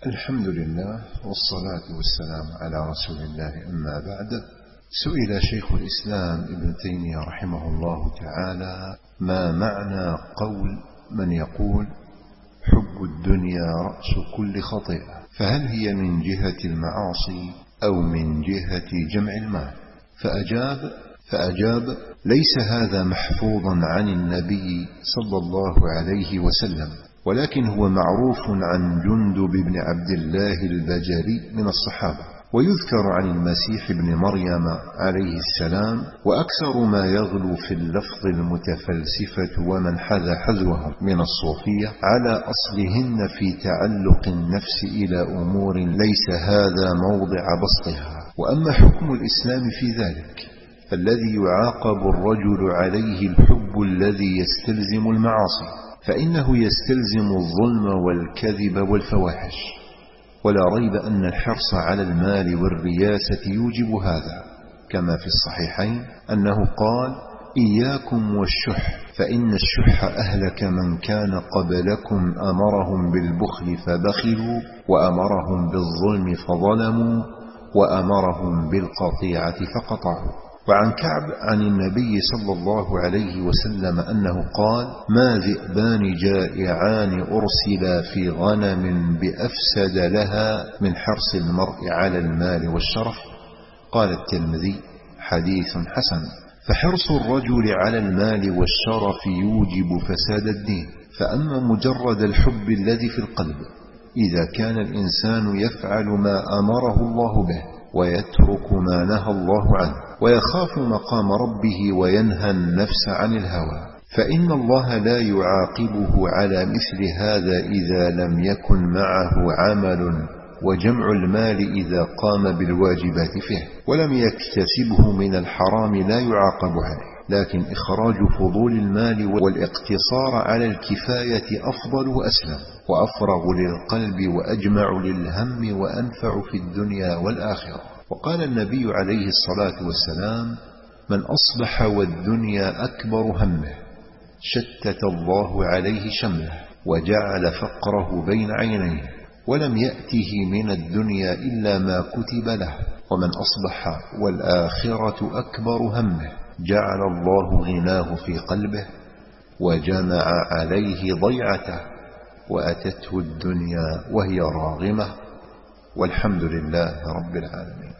الحمد لله والصلاة والسلام على رسول الله. أما بعد، سئل شيخ الإسلام ابن تيمية رحمه الله تعالى: ما معنى قول من يقول حب الدنيا رأس كل خطيئة؟ فهل هي من جهة المعاصي أو من جهة جمع المال؟ فأجاب: ليس هذا محفوظا عن النبي صلى الله عليه وسلم، ولكن هو معروف عن جندب بن عبد الله البجلي من الصحابة، ويذكر عن المسيح بن مريم عليه السلام، وأكثر ما يغلو في اللفظ المتفلسفة ومن حذا حذوهم من الصوفية على أصلهن في تعلق النفس إلى أمور ليس هذا موضع بسطها. وأما حكم الإسلام في ذلك فالذي يعاقب الرجل عليه الحب الذي يستلزم المعاصي، فإنه يستلزم الظلم والكذب والفواحش، ولا ريب أن الحرص على المال والرياسة يوجب هذا، كما في الصحيحين أنه قال: إياكم والشح، فإن الشح أهلك من كان قبلكم، أمرهم بالبخل فبخلوا، وأمرهم بالظلم فظلموا، وأمرهم بالقطيعة فقطعوا. وعن كعب عن النبي صلى الله عليه وسلم أنه قال: ما ذئبان جائعان أرسلا في غنم بأفسد لها من حرص المرء على المال والشرف. قال الترمذي: حديث حسن. فحرص الرجل على المال والشرف يوجب فساد الدين. فأما مجرد الحب الذي في القلب، إذا كان الإنسان يفعل ما أمره الله به ويترك ما نهى الله عنه، ويخاف مقام ربه وينهى النفس عن الهوى، فإن الله لا يعاقبه على مثل هذا إذا لم يكن معه عمل وجمع المال إذا قام بالواجبات فيه ولم يكتسبه من الحرام لا يعاقب عليه. لكن إخراج فضول المال والاقتصار على الكفاية أفضل وأسلم وأفرغ للقلب وأجمع للهم وأنفع في الدنيا والآخرة. وقال النبي عليه الصلاة والسلام: من أصبح والدنيا أكبر همه شتت الله عليه شمله وجعل فقره بين عينيه، ولم يأته من الدنيا إلا ما كتب له. ومن أصبح والآخرة أكبر همه جعل الله غناه في قلبه وجمع عليه ضيعته، وأتته الدنيا وهي راغمة، والحمد لله رب العالمين.